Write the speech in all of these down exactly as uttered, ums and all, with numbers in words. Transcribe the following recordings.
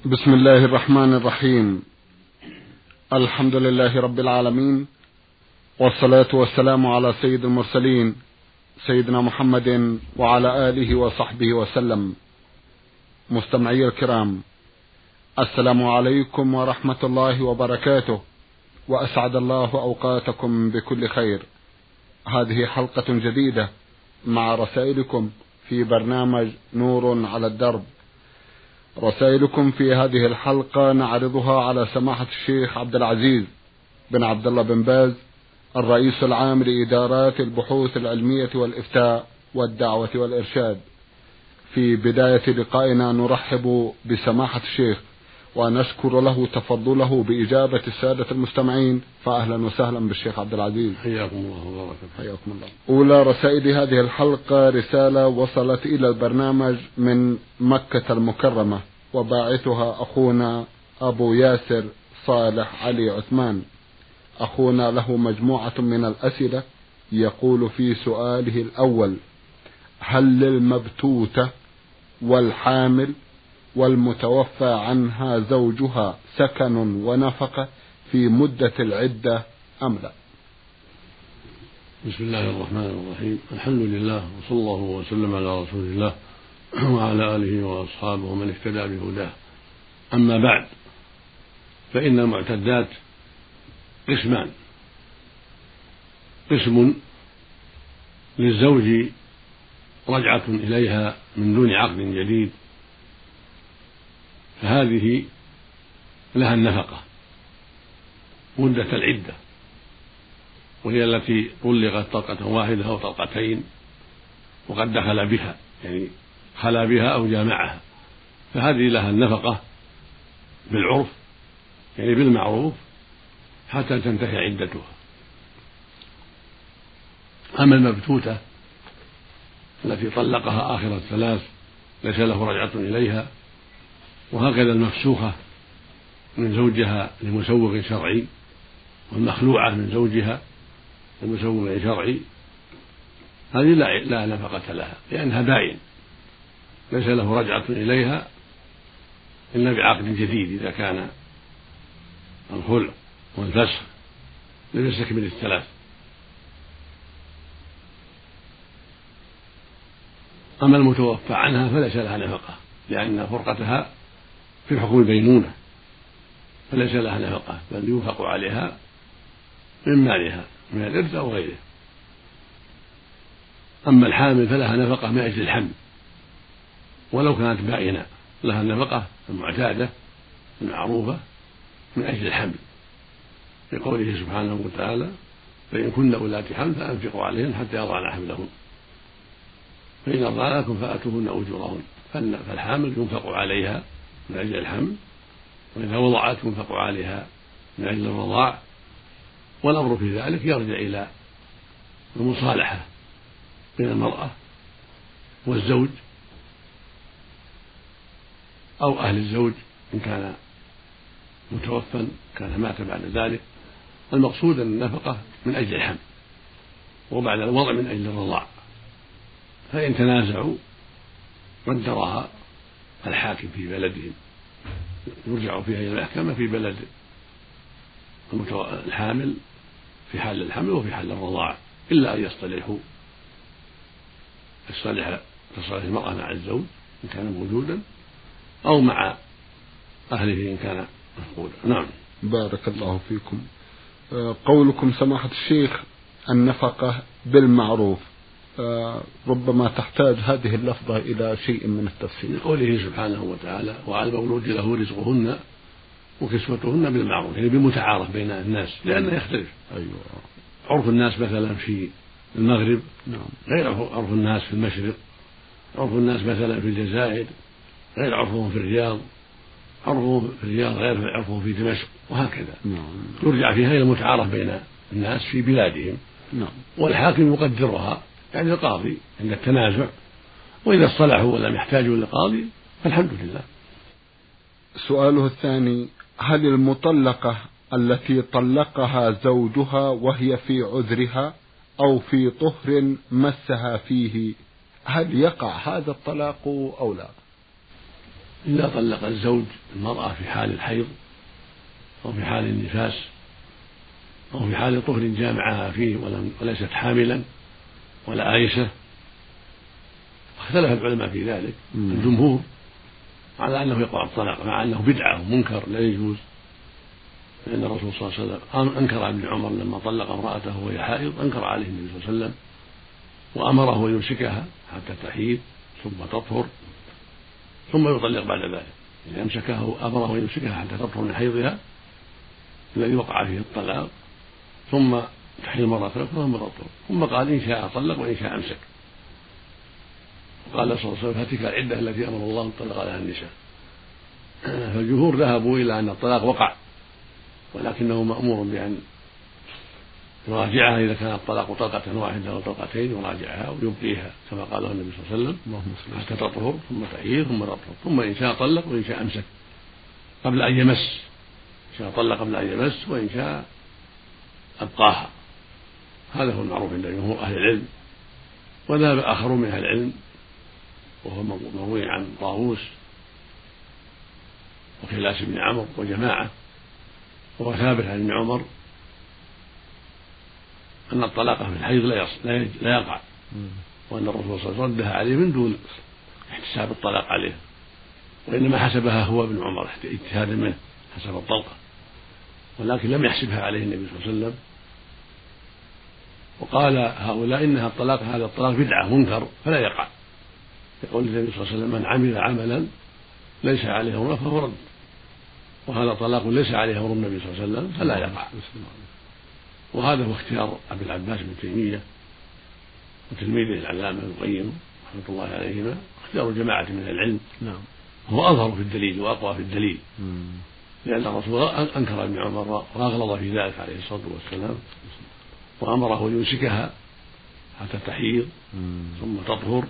بسم الله الرحمن الرحيم. الحمد لله رب العالمين، والصلاة والسلام على سيد المرسلين سيدنا محمد وعلى آله وصحبه وسلم. مستمعي الكرام، السلام عليكم ورحمة الله وبركاته، وأسعد الله أوقاتكم بكل خير. هذه حلقة جديدة مع رسائلكم في برنامج نور على الدرب. رسائلكم في هذه الحلقة نعرضها على سماحة الشيخ عبد العزيز بن عبد الله بن باز، الرئيس العام لإدارات البحوث العلمية والإفتاء والدعوة والإرشاد. في بداية لقائنا نرحب بسماحة الشيخ ونشكر له تفضله بإجابة السادة المستمعين، فأهلا وسهلا بالشيخ عبد العزيز. حياكم الله وبارك حياكم الله. أولى رسائل هذه الحلقة رسالة وصلت إلى البرنامج من مكة المكرمة، وباعثها أخونا أبو ياسر صالح علي عثمان. أخونا له مجموعة من الأسئلة، يقول في سؤاله الأول: هل للمبتوتة والحامل والمتوفى عنها زوجها سكن ونفقة في مدة العدة أم لا؟ بسم الله الرحمن الرحيم. الحمد لله، وصلى الله وسلم على رسول الله وعلى آله وأصحابه ومن اهتدى بهداه. أما بعد، فإن المعتدات قسمان: قسم للزوج رجعة إليها من دون عقد جديد، فهذه لها النفقة مدة العدة، وهي التي طلقت طلقة واحدة أو طلقتين وقد دخل بها، يعني خلا بها أو جامعها، فهذه لها النفقة بالعرف، يعني بالمعروف، حتى تنتهي عدتها. أما المبتوتة التي طلقها آخر الثلاث ليس له رجعة إليها، وهكذا المفسوخة من زوجها لمسوغ شرعي، والمخلوعة من زوجها لمسوغ شرعي، هذه لا, لا نفقة لها، لأنها باين ليس له رجعة إليها إلا بعقد جديد، إذا كان الخلع والفسخ لم يستكمل الثلاث. أما المتوفى عنها فليس لها نفقة، لأن فرقتها في حكم البينونة، فليس لها نفقة، بل ينفق عليها من مالها من الإرث أو غيره. أما الحامل فلها نفقة من أجل الحمل، ولو كانت بائنة لها النفقة المعتادة المعروفة من أجل الحمل، لقوله سبحانه وتعالى: فإن كن أولات حمل فأنفقوا عليهن حتى يضعن حملهن، فإن أرضعن لكم فآتوهن أجورهن. فالحامل ينفق عليها من أجل الحمل، وإذا وضعت ينفق عليها من أجل الرضاع، والأمر في ذلك يرجع إلى المصالحة بين المرأة والزوج أو أهل الزوج إن كان متوفى كان مات بعد ذلك. المقصود أن النفقة من أجل الحمل، وبعد الوضع من أجل الرضاع، فإن تنازعوا قدرها الحاكم في بلدهم، يرجع فيها إلى المحكمة في بلد الحامل في حال الحمل وفي حال الرضاعة، إلا أن يصطلحوا يصطلح تصالح المرأة مع الزوج إن كان موجودا، أو مع أهله إن كان مفقودا. نعم. بارك الله فيكم. قولكم سماحة الشيخ النفقة بالمعروف، ربما تحتاج هذه اللفظة إلى شيء من التفسير. قوله سبحانه وتعالى: وعلى المولود له رزقهن وكسوتهن بالمعروف، يعني بالمتعارف بين الناس، لأنه يختلف. أيوة. عرف الناس مثلا في المغرب نعم غير عرف الناس في المشرق، عرف الناس مثلا في الجزائر غير عرفهم في الرياض، عرفهم في الرياض غير عرفهم في دمشق، وهكذا. نعم. يرجع فيها إلى المتعارف بين الناس في بلادهم. نعم. والحاكم يقدرها، يعني القاضي عند التنازع، وإذا اصطلحوا ولم يحتاجوا للقاضي فالحمد لله. سؤاله الثاني: هل المطلقة التي طلقها زوجها وهي في عذرها أو في طهر مسها فيه، هل يقع هذا الطلاق أو لا؟ إذا طلق الزوج المرأة في حال الحيض أو في حال النفاس أو في حال طهر جامعها فيه وليست حاملا ولا آيسة، اختلف العلماء في ذلك. الجمهور على أنه يقع الطلاق مع أنه بدعة ومنكر لا يجوز، لأن الرسول صلى الله عليه وسلم أنكر ابن عمر لما طلق امرأته وهي حائض، أنكر عليه النبي صلى الله عليه وسلم وأمره أن يمسكها حتى تحيض ثم تطهر ثم يطلق بعد ذلك. يعني أمسكه أمره أن يمسكها حتى تطهر من حيضها الذي وقع فيه الطلاق ثم تحيض مرة أخرى ثم تطهر، ثم قال إن شاء طلق وإن شاء أمسك. وقال صلى الله عليه وسلم فتلك العدة التي أمر الله أن طلق عليها النساء. فالجمهور ذهبوا إلى أن الطلاق وقع، ولكنه مأمور بأن يراجعها إذا كان الطلاق طلقة واحدة أو طلقتين، يراجعها ويبقيها كما قاله النبي صلى الله عليه وسلم حتى تطهر ثم تحيض ثم تطهر، ثم إن شاء طلق وإن شاء أمسك قبل أن يمس، إن شاء طلق قبل أن يمس وإن شاء أبقاها. هذا هو المعروف عند جمهور أهل العلم. وذهب آخرون من أهل العلم وهو مروي عن طاووس وكلاس بن عمرو وجماعة وهو ثابت عن ابن عمر أن الطلاق في الحيض لا لا يقع، وأن الرسول صلى الله عليه وسلم ردها عليه من دون احتساب الطلاق عليه، وإنما حسبها هو ابن عمر اجتهادا منه حسب الطلقة، ولكن لم يحسبها عليه النبي صلى الله عليه وسلم. وقال هؤلاء إنها الطلاق هذا الطلاق بدعة منكر فلا يقع، يقول النبي صلى الله عليه وسلم من عمل عملا ليس عليه أمر فهو رد، وهذا طلاق ليس عليه أمر النبي صلى الله عليه وسلم فلا يقع. وهذا هو اختيار أبي العباس بن تيمية وتلميذه العلامة ابن القيم رحمة الله عليهما، اختيار جماعة من العلم. نعم. هو أظهر في الدليل وأقوى في الدليل، لأن الرسول أنكر ابن عمر وأغلظ في ذلك عليه الصلاة والسلام، وأمره أن يمسكها حتى تحيض ثم تطهر،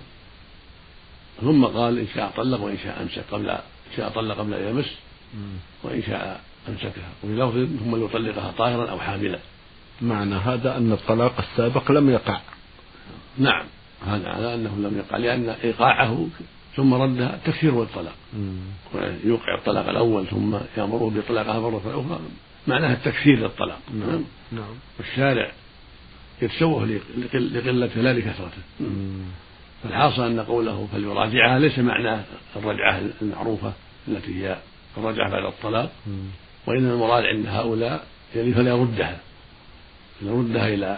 ثم قال إن شاء طلق وإن شاء أمسك قبل إن شاء طلق قبل أن يمس وإن شاء أمسكها، وفي لفظ ثم يطلقها طاهرا أو حاملا. معنى هذا أن الطلاق السابق لم يقع. نعم، هذا على أنه لم يقع، لأن إيقاعه ثم ردها تكفير والطلاق، ويوقع الطلاق الأول ثم يأمره بطلاقها مرة أخرى معناها التكفير للطلاق. نعم. نعم. والشارع يتشوه لقلته لا لكثرته. فالحاصل أن قوله فليراجعها ليس معناه الرجعة المعروفة التي هي الرجعة بعد الطلاق، وإنما المراد عند هؤلاء يعني فلا يردها يردها إلى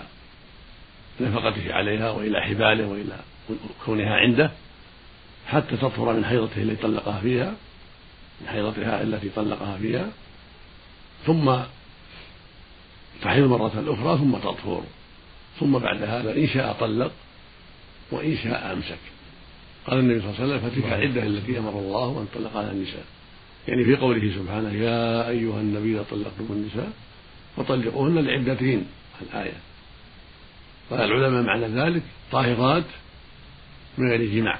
نفقته عليها وإلى حباله وإلى كونها عنده حتى تطهر من حيضته التي طلقها فيها من حيضتها التي طلقها فيها، ثم تحيض مرة أخرى ثم تطهر، ثم بعد هذا إن شاء طلق وإن شاء أمسك. قال النبي صلى الله عليه وسلم فتلك العدة التي أمر الله أن طلق على النساء، يعني في قوله سبحانه يا أيها النبي إذا طلقتم النساء فطلقوهن لعدتهن الآية. قال العلماء معنى ذلك طاهرات من غير جماع،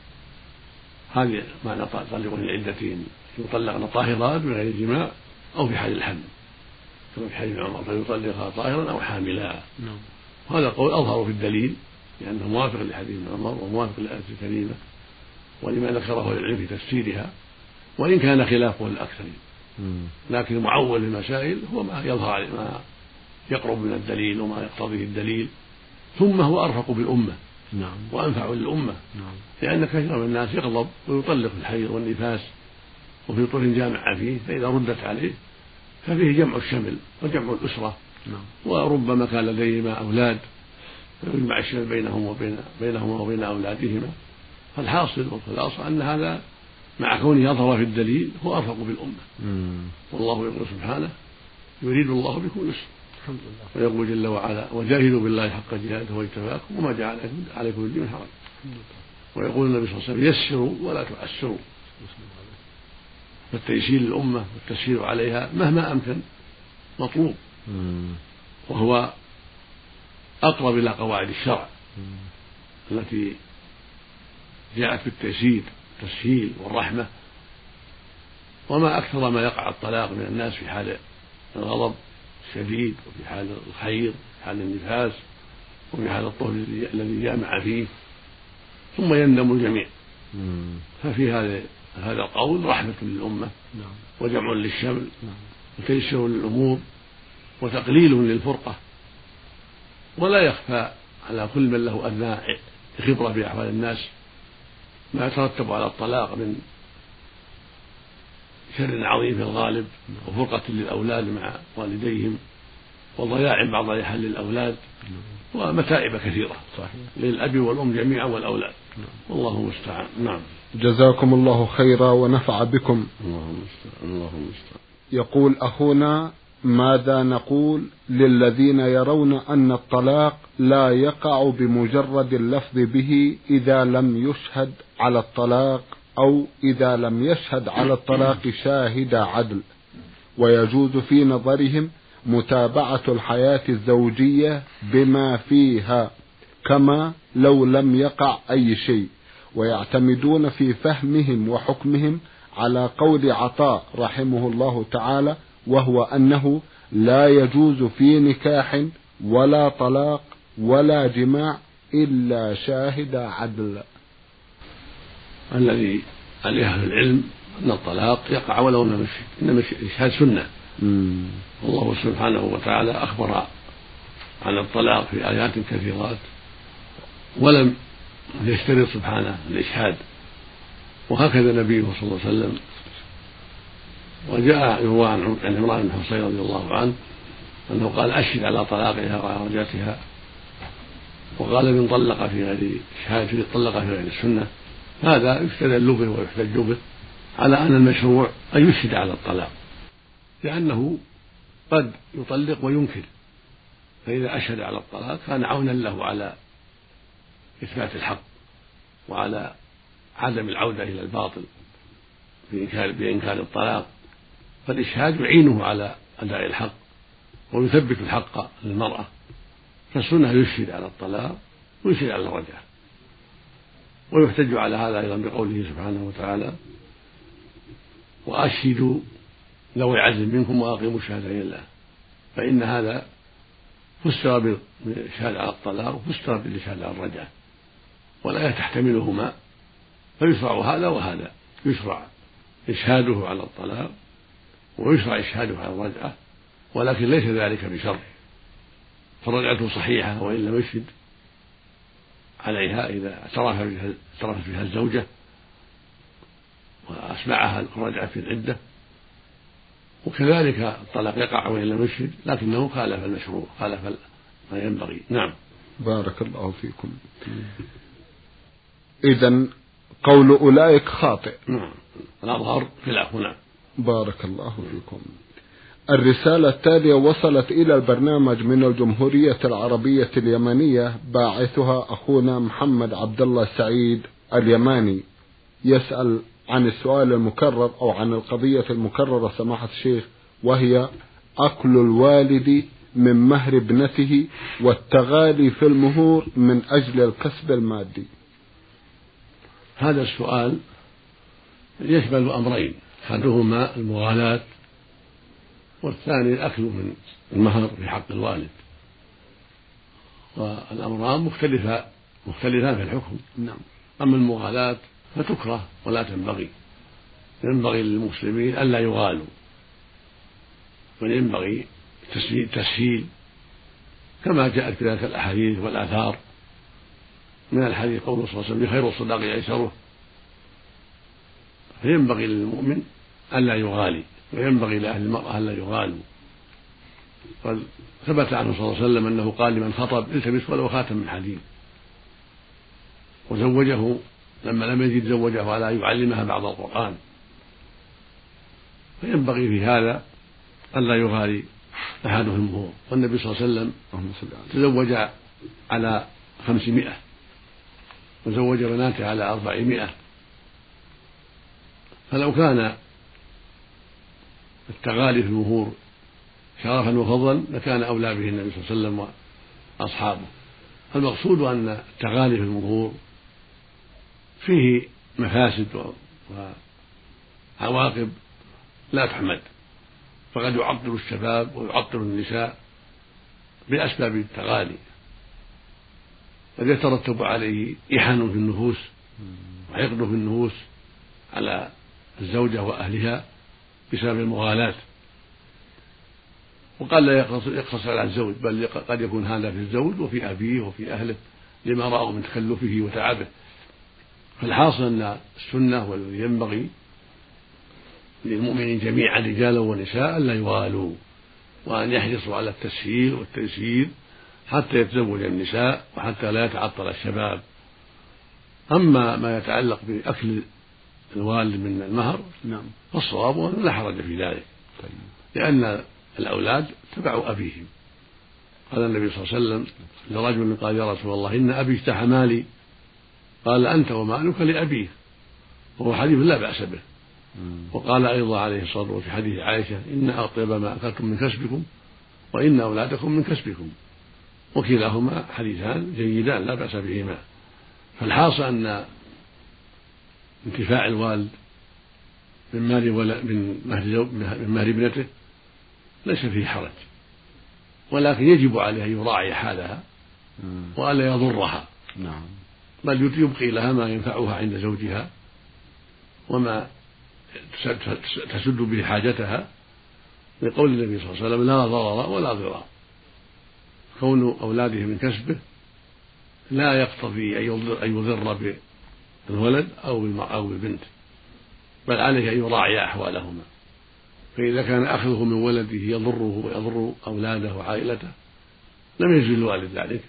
هذه معنى طلقوهن لعدتهن، يطلقن طاهرات من غير جماع أو في حال الحمل كما في حديث عمر فيطلقها طاهرا أو حاملا. وهذا القول أظهر في الدليل لأنه موافق لحديث عمر وموافق للآية الكريمة ولما ذكره العلم في تفسيرها، وإن كان خلافه للأكثرين، لكن المعول للمسائل هو ما يظهر ما يقرب من الدليل وما يقتضيه الدليل، ثم هو أرفق بالأمة نعم. وأنفع للأمة نعم. لأن كثير من الناس يغضب ويطلق الحيض والنفاس وفي طهر جامع فيه، فإذا ردت عليه ففيه جمع الشمل وجمع الأسرة نعم. وربما كان لديهما أولاد فيجمع الشمل بينهم وبين بينهما وبين أولادهما. فالحاصل والخلاصة أن هذا مع كونه يظهر في الدليل هو أرفق بالأمة. والله يقول سبحانه يريد الله بكم اليسر ويقول جل وعلا وجاهدوا بالله حق جهاده واجتباكم وما جعل عليكم الدين من حرج. ويقول النبي صلى الله عليه وسلم يسروا ولا تعسروا، فالتيسير للأمة والتسهيل عليها مهما أمكن مطلوب، وهو أقرب إلى قواعد الشرع التي جاءت بالتيسير التسهيل والرحمة. وما أكثر ما يقع الطلاق من الناس في حال الغضب الشديد وفي حال الحيض في حال النفاس وفي حال الطهر الذي جامع فيه، ثم يندم الجميع. ففي هذه هذا القول رحمة للأمة وجمع للشمل وتيسير للأمور وتقليل للفرقة. ولا يخفى على كل من له أدنى خبرة بأحوال الناس ما يترتب على الطلاق من شر عظيم في الغالب وفرقة للأولاد مع والديهم وضياع بعض لحل الأولاد ومتاعب كثيرة صحيح للأب والأم جميعا والأولاد. والله المستعان. نعم. جزاكم الله خيرا ونفع بكم. اللهم المستعان. اللهم المستعان. يقول أخونا: ماذا نقول للذين يرون أن الطلاق لا يقع بمجرد اللفظ به إذا لم يشهد على الطلاق أو إذا لم يشهد على الطلاق شاهد عدل، ويجوز في نظرهم متابعة الحياة الزوجية بما فيها كما لو لم يقع أي شيء، ويعتمدون في فهمهم وحكمهم على قول عطاء رحمه الله تعالى، وهو أنه لا يجوز في نكاح ولا طلاق ولا جماع إلا شاهد عدل. الذي عليه أهل العلم أن الطلاق يقع ولو لم يشهد، إنما الإشهاد سنة. والله سبحانه وتعالى أخبر عن الطلاق في آيات كثيرات ولم يشترط سبحانه الإشهاد، وهكذا نبيه صلى الله عليه وسلم. وجاء يروى عن عمران بن حصين رضي الله عنه أنه قال: أشهد على طلاقها وعلى رجعتها. وقال: من طلق في غير شهادة طلق في غير السنة. هذا يستدل به ويحتج به على أن المشروع أن يشهد على الطلاق، لأنه قد يطلق وينكر، فإذا أشهد على الطلاق كان عونا له على إثبات الحق وعلى عدم العودة إلى الباطل بإنكار الطلاق. فالإشهاد يعينه على أداء الحق ويثبت الحق للمرأة. فالسنة يشهد على الطلاق ويشهد على الرجعة. ويحتج على هذا أيضا بقوله سبحانه وتعالى: وأشهدوا ذوي عدل منكم وأقيموا الشهادة لله. فإن هذا فسر بالإشهاد على الطلاق وفسر بالإشهاد على الرجعة، والآية تحتملهما، فيشرع هذا وهذا. يشرع إشهاده على الطلاق ويشرع إشهاده على الرجعة، ولكن ليس ذلك بشرط. فالرجعة صحيحة وإن لم يشهد عليها إذا اعترفت بها الزوجة وأسمعها الرجعة في العدة، وكذلك الطلاق يقع وإن لم يشهد، لكنه خالف المشروع، خالف ما ينبغي. نعم. بارك الله فيكم. إذن قول أولئك خاطئ. نعم، الأظهر خلاف. نعم. بارك الله فيكم. الرسالة التالية وصلت إلى البرنامج من الجمهورية العربية اليمنية، باعثها أخونا محمد عبد الله سعيد اليماني، يسأل عن السؤال المكرر أو عن القضية المكررة سماحة الشيخ، وهي أكل الوالد من مهر ابنته والتغالي في المهور من أجل الكسب المادي. هذا السؤال يشمل أمرين: أحدهما المغالاة، والثاني الأكل من المهر في حق الوالد. والأمران مختلفة مختلفان في الحكم. نعم. أما المغالاة فتكره ولا تنبغي، ينبغي للمسلمين ألا يغالوا، بل ينبغي تسهيل كما جاءت في ذلك الأحاديث والآثار. من الحديث قوله صلى الله عليه وسلم: خير الصداق أيسره. فينبغي للمؤمن ألا يغالي، وينبغي لأهل المرأة ألا يغالوا. قد ثبت عنه صلى الله عليه وسلم أنه قال لمن خطب: التمس ولو خاتم من حديد. وزوجه لما لم يجد زوجه على أن يعلمها بعض القرآن. فينبغي في هذا ألا يغالي أحدهم المهور. والنبي صلى الله عليه وسلم تزوج على خمسمائة وزوج بناته على أربعمائة. فلو كان التغالي في المهور شرفا وفضلا لكان أولى به النبي صلى الله عليه وسلم وأصحابه. فالمقصود أن التغالي في المهور فيه مفاسد وعواقب لا تحمد، فقد يعطل الشباب ويعطل النساء بأسباب التغالي، قد يترتب عليه إحن في النفوس وحقد في النفوس على الزوجة وأهلها بسبب المغالاة. وقال لا يقتصر على الزوج، بل قد يكون هذا في الزوج وفي أبيه وفي أهله لما رأوا من تكلفه وتعبه. فالحاصل أن السنة والذي ينبغي للمؤمنين جميعا رجالا ونساء لا يغالوا، وأن يحرصوا على التسهيل والتيسير حتى يتزوج النساء وحتى لا يتعطل الشباب. أما ما يتعلق بأكل الوالد من المهر نعم فالصواب أنه لا حرج في ذلك، لأن الأولاد تبع أبيهم. قال النبي صلى الله عليه وسلم لرجل قال يا رسول الله إن أبي اجتاح مالي، قال أنت ومالك لأبيك، وهو حديث لا بأس به. وقال أيضا عليه الصلاة والسلام في حديث عائشة إن أطيب ما أكلتم من كسبكم وإن أولادكم من كسبكم، وكلاهما حديثان جيدان لا بأس بهما. فالحاصل أن انتفاع الوالد من مال ولا من مهر من مهر ابنته ليس فيه حرج، ولكن يجب عليه أن يراعي حالها وألا يضرها، نعم بل يبقي لها ما ينفعها عند زوجها وما تسد به حاجتها، لقول النبي صلى الله عليه وسلم لا ضرر ولا ضرار. كون أولاده من كسبه لا يقتضي أن يضر بالولد أو بالبنت، بل عليه أن يراعي أحوالهما. فإذا كان أخذه من ولده يضره ويضر أولاده وعائلته لم يجزي الوالد ذلك،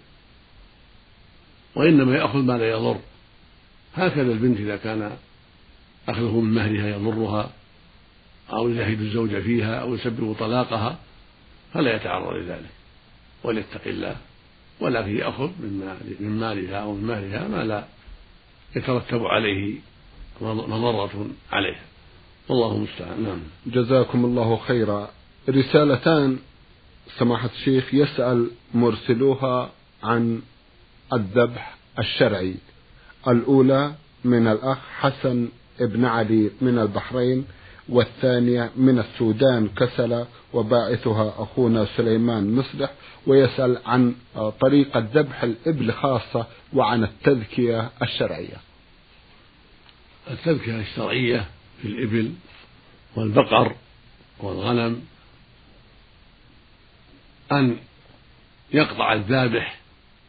وإنما يأخذ ما لا يضر. هكذا البنت إذا كان أخذه من مهرها يضرها أو يزهد الزوج فيها أو يسبب طلاقها فلا يتعرض لذلك وليتق الله، ولكن يأخذ من مالها أو من مهرها ما لا يترتب عليه مضرة عليها، والله المستعان. نعم. جزاكم الله خيرا. رسالتان سماحة الشيخ يسأل مرسلوها عن الذبح الشرعي. الأولى من الأخ حسن ابن علي من البحرين، والثانية من السودان كسلة، وباعثها أخونا سليمان مصلح، ويسأل عن طريقة ذبح الإبل خاصة وعن التذكية الشرعية. التذكية الشرعية في الإبل والبقر والغنم أن يقطع الذابح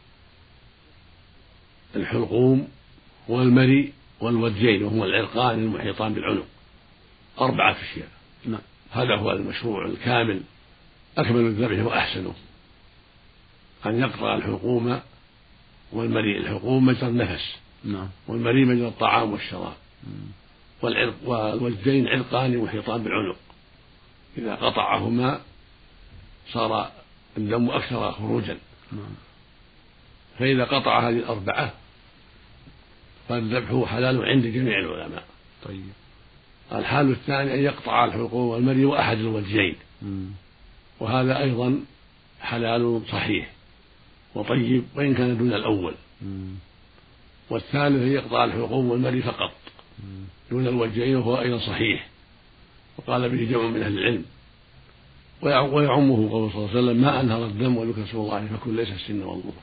الحلقوم والمري والوجين، وهما العرقان المحيطان بالعنق، أربعة أشياء. نعم. هذا هو المشروع الكامل، أكمل الذبح وأحسنه، أن يقطع الحلقوم والمري. الحلقوم مجرى النفس، نعم، والمري مجرى الطعام والشراب، والعرق والوجين عرقان محيطان بالعنق، إذا قطعهما صار الدم أكثر خروجا. نعم. فإذا قطع هذه الأربعة فالذبح حلال عند جميع العلماء. طيب. الحال الثاني أن يقطع الحلقوم والمري وأحد الوجهين، وهذا أيضا حلال صحيح وطيب وإن كان دون الأول. مم. والثالث أن يقطع الحلقوم والمري فقط مم. دون الوجهين، وهو أيضا صحيح وقال به جمع من أهل العلم. ويعمه قول صلى الله عليه وسلم ما أنهر الدم وذكر اسم الله فكل ليس السن والظهر.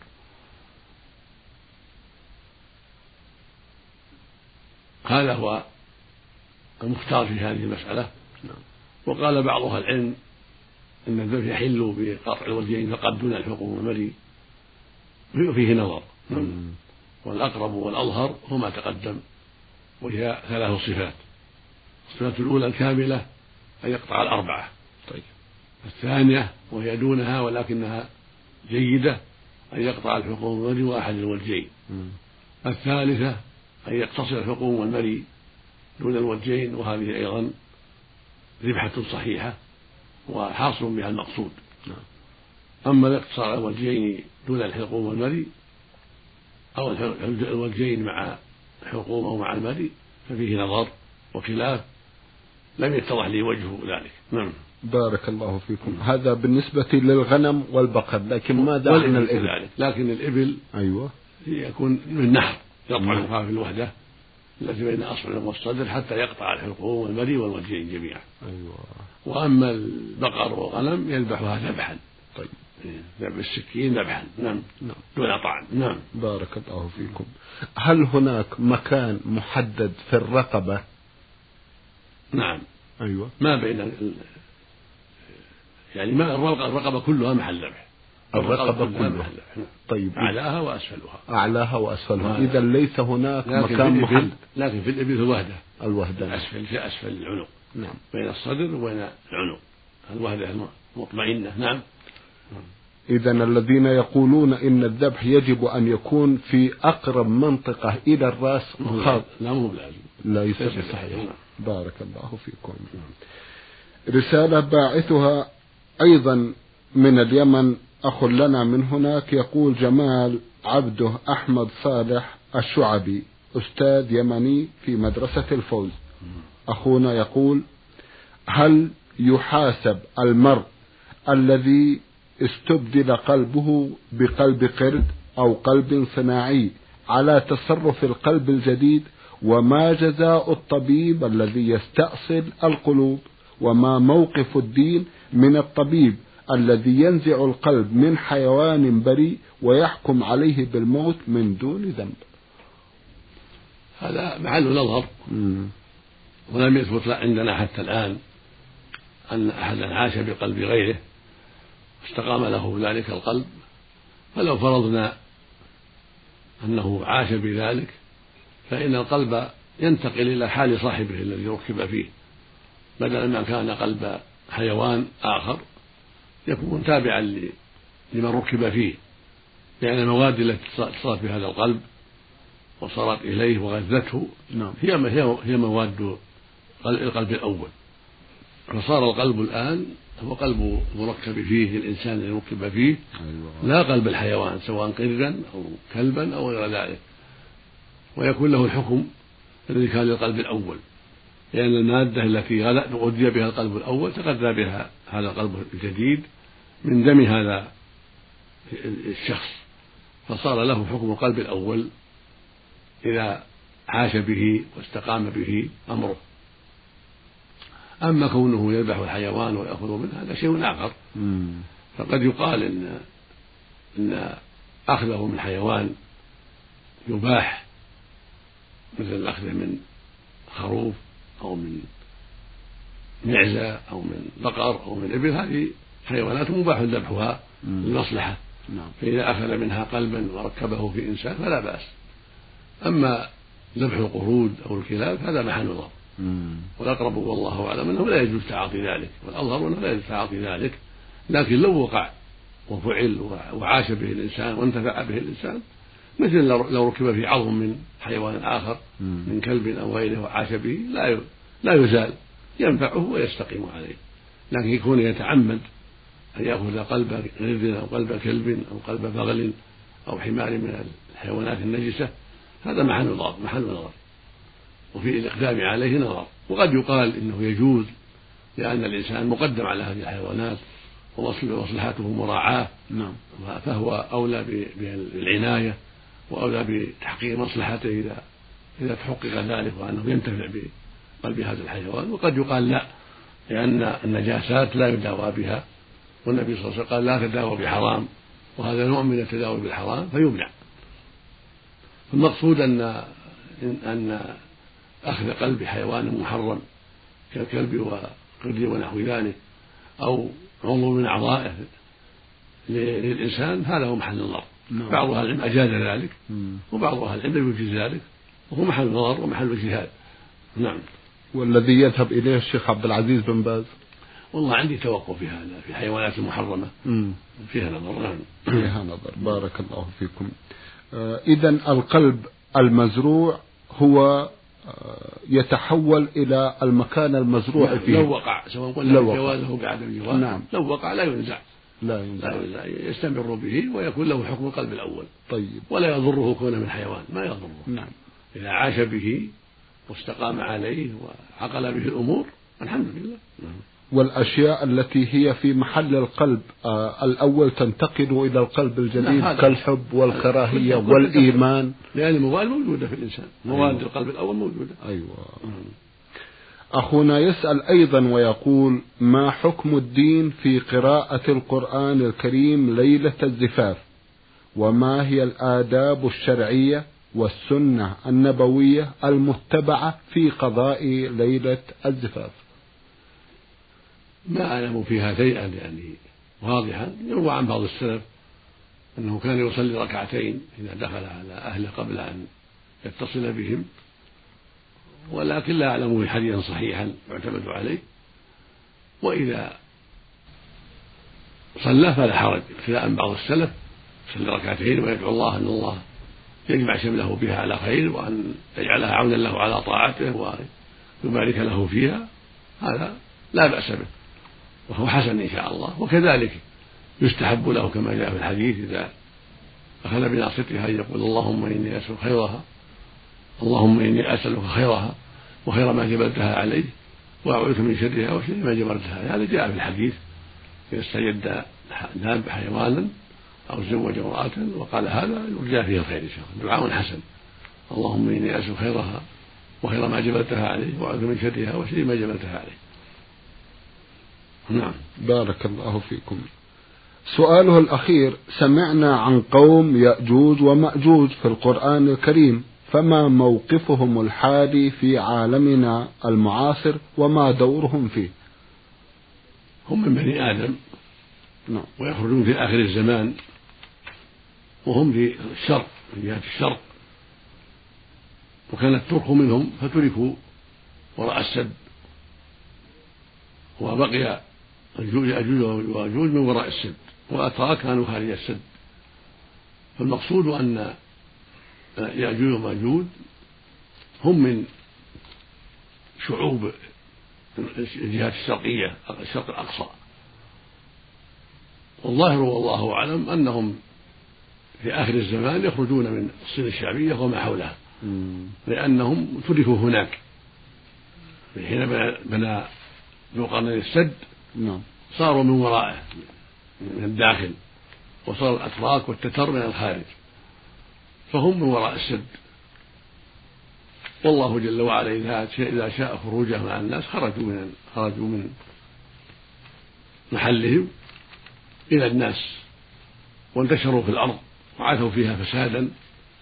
هذا هو المختار في هذه المسألة. وقال بعض أهل العلم أن الذبح يحل بقطع الوجهين فقط دون الحلقوم والمري، فيه نظر. والأقرب والأظهر هو ما تقدم، وهي ثلاث صفات. الصفة الأولى الكاملة أن يقطع الأربعة. طيب. الثانية وهي دونها ولكنها جيدة أن يقطع الحلقوم والمري وأحد الوجهين. الثالثة أن يقتصر الحلقوم والمري دون الوجهين، وهذه أيضا ذبحة صحيحة وحاصل بها المقصود. أما الاقتصار على الوجهين دون الحلقوم والمري أو الوجهين مع الحلقوم أو مع المري ففيه نظر وخلاف، لم يتضح لي وجه ذلك. نعم. بارك الله فيكم. هذا بالنسبة للغنم والبقر، لكن ماذا عن الإبل؟ لكن الإبل أيوة يكون من نحر يقطع في الوحدة التي بين أصبع والصدر حتى يقطع الحلقوم والمري والوجهين جميعا. أيوة. وأما البقر والغنم يذبحها ذبحا. طيب. ذبح السكين ذبحا. نعم. نعم. دون طعن. نعم. بارك الله فيكم. هل هناك مكان محدد في الرقبة نعم. أيوة. ما بين ال... يعني ما الرقبة كلها محل ذبح. الرقبة كلها محل ذبح. طيب. أعلاها وأسفلها. أعلاها وأسفلها. إذا ليس هناك مكان محل. لكن في الإبل الوهدة. الوهدة. أسفل في أسفل العنق. نعم. بين الصدر وبين العنق. الوهدة المطمئنة. نعم. إذا الذين يقولون إن الذبح يجب أن يكون في أقرب منطقة إلى الرأس خاطئ. لا مو لازم. لا يصير صحيح. بارك الله فيكم. رسالة باعثها أيضا من اليمن، أخ لنا من هناك، يقول جمال عبده أحمد صالح الشعبي، أستاذ يمني في مدرسة الفوز. أخونا يقول: هل يحاسب المرء الذي استبدل قلبه بقلب قرد أو قلب صناعي على تصرف القلب الجديد؟ وما جزاء الطبيب الذي يستأصل القلوب؟ وما موقف الدين من الطبيب الذي ينزع القلب من حيوان بريء ويحكم عليه بالموت من دون ذنب؟ هذا محل نظر، ولم يثبت عندنا حتى الآن أن أحدا عاش بقلب غيره استقام له ذلك القلب. فلو فرضنا أنه عاش بذلك فإن القلب ينتقل إلى حال صاحبه الذي ركب فيه، بدل ما كان قلب حيوان آخر يكون تابعا لمن ركب فيه، لأن المواد التي اتصلت بهذا القلب وصارت إليه وغذته هي هي مواد القلب الأول، فصار القلب الآن هو قلب مركب فيه الإنسان الذي ركب فيه، لا قلب الحيوان سواء قردا أو كلبا أو غير ذلك، ويكون له الحكم الذي كان للقلب الأول، لأن المادة التي غذي بها القلب الأول تغذى بها هذا القلب الجديد من دم هذا الشخص، فصار له حكم القلب الأول إذا عاش به واستقام به أمره. أما كونه يذبح الحيوان ويأخذ منه هذا شيء آخر. فقد يقال إن إن أخذه من حيوان يباح، مثل الأخذ من خروف أو من معزة أو من بقر أو من إبل، هذه حيوانات مباح ذبحها للمصلحة، فإذا أخذ منها قلبا وركبه في إنسان فلا بأس. أما ذبح القرود أو الكلاب هذا محل نظر، والأقرب والله أعلم أنه لا يجوز تعاطي ذلك، والأظهر أنه لا يجوز تعاطي ذلك، لكن لو وقع وفعل وعاش به الإنسان وانتفع به الإنسان، مثل لو ركب في عظم من حيوان آخر من كلب أو غيره وعاش به لا لا يزال، ينفعه ويستقيم عليه. لكن يكون يتعمد أن يأخذ قلب قرد أو قلب كلب أو قلب بغل أو حمار من الحيوانات النجسة، هذا محل نظر محل نظر وفي الإقدام عليه نظر. وقد يقال إنه يجوز لأن الإنسان مقدم على هذه الحيوانات ومصلحته مراعاة، فهو أولى بالعناية وأولى بتحقيق مصلحته إذا إذا تحقق ذلك وأنه ينتفع بقلب هذا الحيوان. وقد يقال لا، لأن النجاسات لا يداوى بها، والنبي صلى الله عليه وسلم قال لا تداوى بحرام، وهذا نوع من التداوي بالحرام فيمنع. المقصود أن أن أخذ قلب حيوان محرم كالكلب وقرد ونحو ذلك أو عضو من أعضائه للإنسان هذا هو محل النظر. بعض أهل العلم أجاز ذلك وبعض أهل العلم لا يجيز ذلك، وهو محل نظر ومحل اجتهاد. نعم. والذي يذهب إليه الشيخ عبد العزيز بن باز؟ والله عندي توقف في هذا، في الحيوانات المحرمة مم. فيها نظر. نعم فيها نظر. بارك الله فيكم. آه إذن القلب المزروع هو آه يتحول إلى المكان المزروع نعم. فيه لو وقع سواء قلنا جوازه بعدم جواز، نعم. لو وقع لا ينزع، لا ينزع، لا يستمر به ويكون له حكم القلب الأول. طيب. ولا يضره كونه من حيوان، ما يضره. نعم. إذا عاش به واستقام عليه وعقل به الأمور الحمد لله. نعم. والأشياء التي هي في محل القلب آه الأول تنتقل إلى القلب الجديد كالحب والكراهية والإيمان، لأن المواد موجودة في الإنسان، مواد أيوة. القلب الأول موجودة. أيوة. أخونا يسأل أيضا ويقول: ما حكم الدين في قراءة القرآن الكريم ليلة الزفاف؟ وما هي الآداب الشرعية والسنة النبوية المتبعة في قضاء ليلة الزفاف؟ ما أعلم فيها شيئا يعني واضحا. يروى عن بعض السلف أنه كان يصلي ركعتين إذا دخل على أهله قبل أن يتصل بهم، ولكن لا أعلم حديثا صحيحا يعتمد عليه. وإذا صلى فلا حرج، ابتلاء بعض السلف يصلي ركعتين ويدعو الله أن الله يجمع شمله بها على خير، وأن يجعلها عونا له على طاعته ويبارك له فيها، هذا لا بأس به وهو حسن إن شاء الله. وكذلك يستحب له كما جاء في الحديث إذا أخذ بناصيتها أن يقول اللهم إني أسألك خيرها، اللهم إني أسألك خيرها وخير ما جبلتها عليه، وأعوذ من شرها وشر ما جبلتها. هذا جاء في الحديث إذا استجد داب حيوانا أو زوج امرأة وقال هذا يرجى فيه الخير إن شاء الله، دعاء حسن. اللهم إني أسألك خيرها وخير ما جبلتها عليه وأعوذ من شرها وشر ما جبلتها عليه. نعم. بارك الله فيكم. سؤاله الأخير: سمعنا عن قوم يأجوج ومأجوج في القرآن الكريم، فما موقفهم الحالي في عالمنا المعاصر وما دورهم فيه؟ هم من بني آدم نعم. ويخرجون في آخر الزمان، وهم في الشرق، في جهة الشرق، وكانت ترك منهم فتركوا وراء السد، وبقي يأجوج ومأجوج من وراء السد، وأتراك كانوا خارج السد. فالمقصود أن يأجوج ومأجوج هم من شعوب الجهات الشرقية، الشرق الأقصى، والظاهر والله أعلم أنهم في آخر الزمان يخرجون من الصين الشعبية وما حولها، لأنهم تركوا هناك حين بنى ذو القرنين السد، صاروا من ورائه من الداخل، وصار الأتراك والتتر من الخارج، فهم من وراء السد. والله جل وعلا إذا شاء خروجهم مع الناس خرجوا من خرجوا من محلهم إلى الناس وانتشروا في الأرض وعثوا فيها فسادا،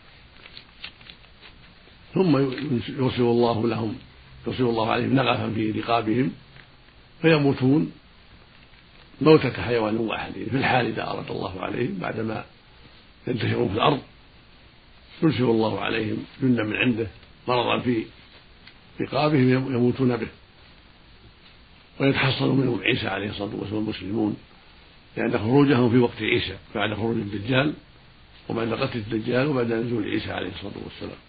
ثم يرسل الله لهم يرسل الله عليهم نغفا في رقابهم فيموتون موتة حيوان واحد في الحال إذا أراد الله عليهم بعدما ينتشرون في الأرض، يرسل الله عليهم جندا من عنده مرضا في رقابهم يموتون به، ويتحصل منهم عيسى عليه الصلاة والسلام المسلمون، لأن خروجهم في وقت عيسى بعد خروج الدجال وبعد قتل الدجال وبعد نزول عيسى عليه الصلاة والسلام.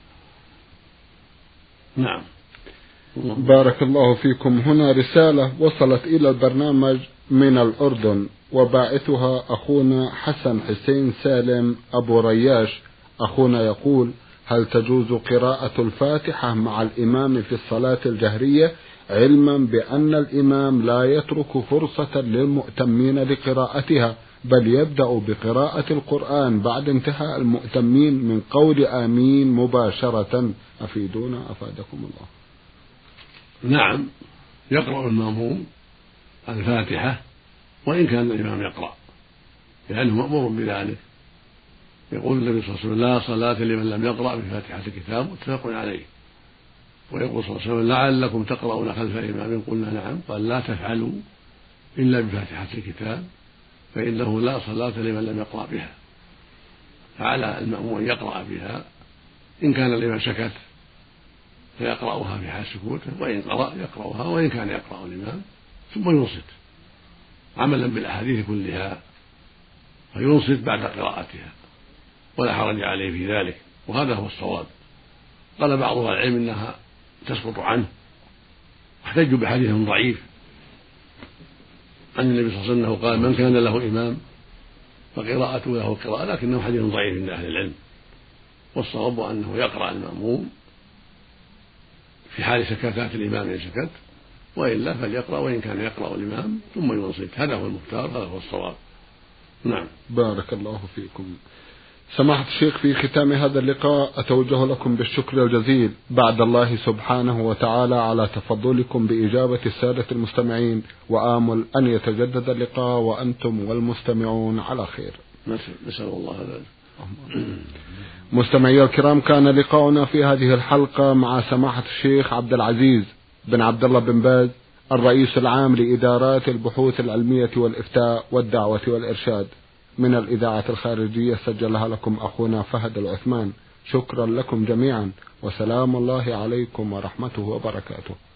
نعم. بارك الله فيكم. هنا رسالة وصلت إلى البرنامج من الأردن، وباعثها أخونا حسن حسين سالم أبو رياش. أخونا يقول: هل تجوز قراءة الفاتحة مع الإمام في الصلاة الجهرية، علما بأن الإمام لا يترك فرصة للمؤتمين لقراءتها، بل يبدأ بقراءة القرآن بعد انتهاء المؤتمين من قول آمين مباشرة؟ أفيدونا أفادكم الله. نعم، يقرأ المأموم الفاتحة وإن كان الإمام يقرأ، لأنه مأمور بذلك. يقول النبي صلى الله عليه وسلم: لا صلاة لمن لم يقرأ بفاتحة الكتاب، متفق عليه. ويقول صلى الله عليه وسلم: لعلكم تقرؤون خلف الإمام، قلنا نعم، قال: لا تفعلوا إلا بفاتحة الكتاب فإنه لا صلاة لمن لم يقرأ بها. فعلى المأموم أن يقرأ بها، إن كان الإمام سكت فيقرأها في حال سكوته، وإن قرأ يقرأها، وإن كان يقرأ الإمام ثم ينصت عملا بالأحاديث كلها، فينصت بعد قراءتها ولا حرج عليه في ذلك، وهذا هو الصواب. قال بعض أهل العلم إنها تسقط عنه، واحتجوا بحديث ضعيف عن النبي صلى الله عليه وسلم قال: من كان له إمام فقراءته له قراءة، لكنه حديث ضعيف عند أهل العلم، والصواب أنه يقرأ المأموم في حال سكتات الإمام إن سكت، وإلا فليقرأ وإن كان يقرأ الإمام ثم ينصت، هذا هو المختار، هذا هو الصواب. نعم. بارك الله فيكم. سماحة الشيخ، في ختام هذا اللقاء أتوجه لكم بالشكر الجزيل بعد الله سبحانه وتعالى على تفضلكم بإجابة السادة المستمعين، وآمل أن يتجدد اللقاء وأنتم والمستمعون على خير. نسأل الله ذلك. مستمعي الكرام، كان لقاؤنا في هذه الحلقة مع سماحة الشيخ عبد العزيز بن عبد الله بن باز، الرئيس العام لإدارات البحوث العلمية والإفتاء والدعوة والإرشاد، من الإذاعة الخارجية، سجلها لكم أخونا فهد العثمان. شكرا لكم جميعا، وسلام الله عليكم ورحمته وبركاته.